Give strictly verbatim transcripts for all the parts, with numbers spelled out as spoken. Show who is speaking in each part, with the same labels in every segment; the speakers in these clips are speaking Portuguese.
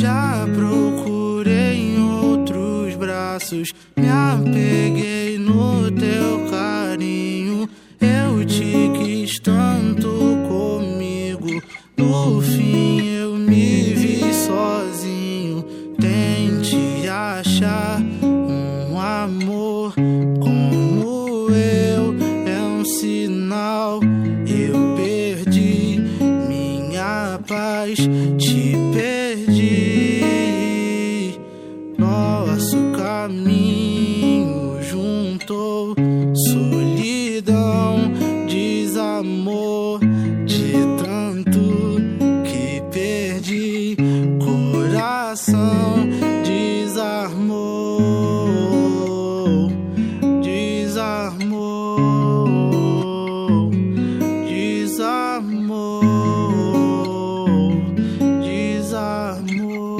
Speaker 1: Já procurei em outros braços, me apeguei no teu carinho. Eu te quis tanto comigo, no fim eu me vi sozinho. Tente achar um amor como eu, é um sinal. Eu perdi minha paz, te perdi. Nosso caminho juntou solidão, desamor, de tanto que perdi. Coração desarmou, desarmou, desarmou, desarmou.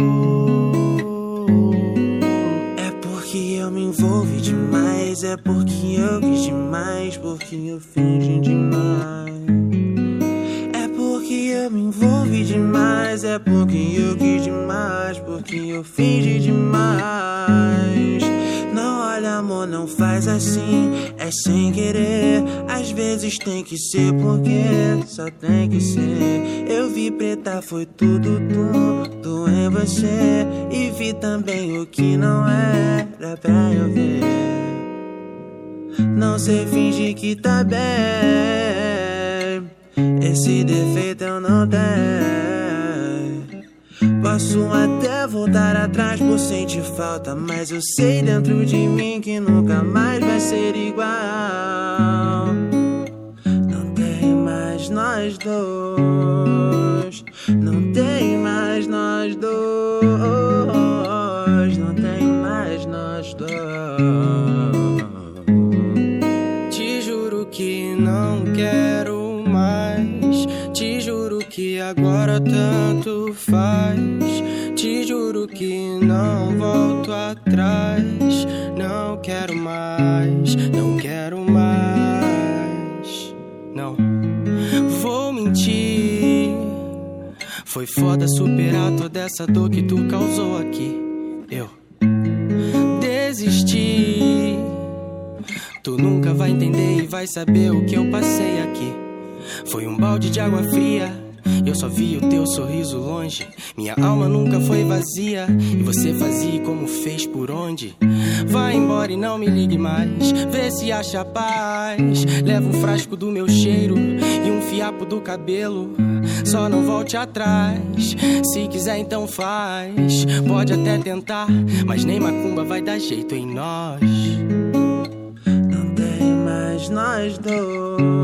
Speaker 2: É porque eu me envolvi demais, é porque eu quis demais, porque eu fingi demais. É porque eu me envolvi demais, é porque eu quis demais, porque eu fingi demais. Não olha, amor, não faz assim, é sem querer. Às vezes tem que ser porque só tem que ser. Eu vi preta, foi tudo, tudo em você. E vi também o que não era pra eu ver. Não sei fingir que tá bem, esse defeito eu não tenho. Posso até voltar atrás por sentir falta, mas eu sei dentro de mim que nunca mais vai ser igual. Não tem mais nós dois, não tem mais nós dois, não tem mais nós dois.
Speaker 1: Te juro que não quero mais, te juro que agora tanto faz. Te juro que não volto atrás. Não quero mais, não quero mais. Não vou mentir. Foi foda superar toda essa dor que tu causou aqui. Eu desisti. Tu nunca vai entender e vai saber o que eu passei aqui. Foi um balde de água fria. Eu só vi o teu sorriso longe. Minha alma nunca foi vazia. E você fazia como fez por onde. Vai embora e não me ligue mais. Vê se acha paz. Leva um frasco do meu cheiro e um fiapo do cabelo. Só não volte atrás. Se quiser então faz. Pode até tentar, mas nem macumba vai dar jeito em nós.
Speaker 2: Não tem mais nós dois.